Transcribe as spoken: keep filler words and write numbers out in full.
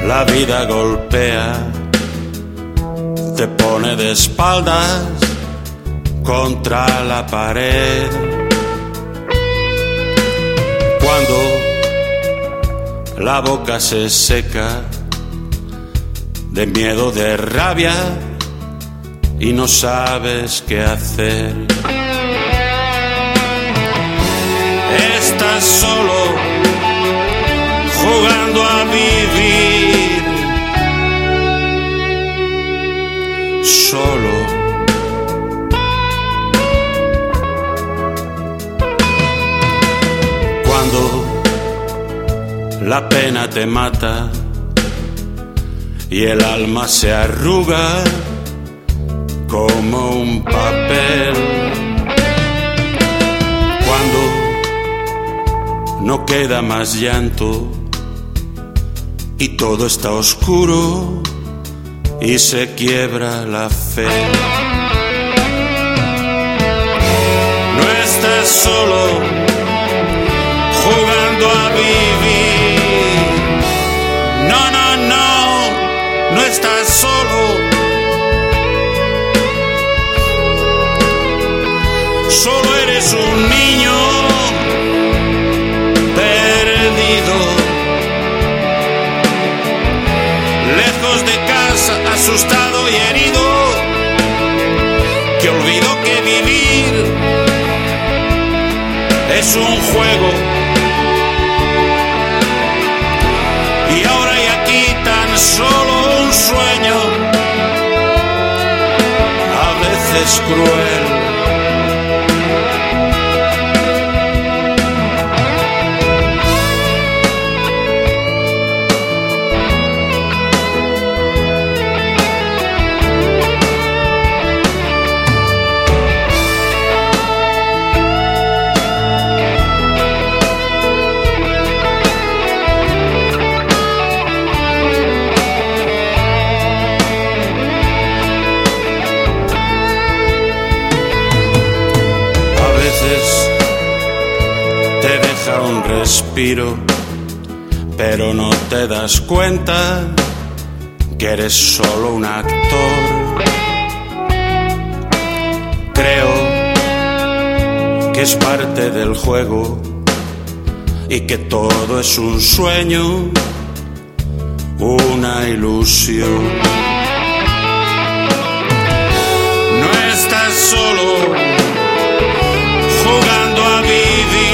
La vida golpea, te pone de espaldas contra la pared. Cuando la boca se seca de miedo, de rabia y no sabes qué hacer. Estás solo jugando a vivir, solo. Cuando la pena te mata y el alma se arruga como un papel. Cuando no queda más llanto y todo está oscuro y se quiebra la fe. No estás solo jugando a vivir. No, no, no, no estás solo. Solo eres un niño perdido, lejos de casa, asustado y herido, que olvidó que vivir es un juego. Y ahora hay aquí tan solo un sueño, a veces cruel. Te deja un respiro, pero no te das cuenta que eres solo un actor. Creo que es parte del juego y que todo es un sueño, una ilusión. No estás solo jugando a vivir.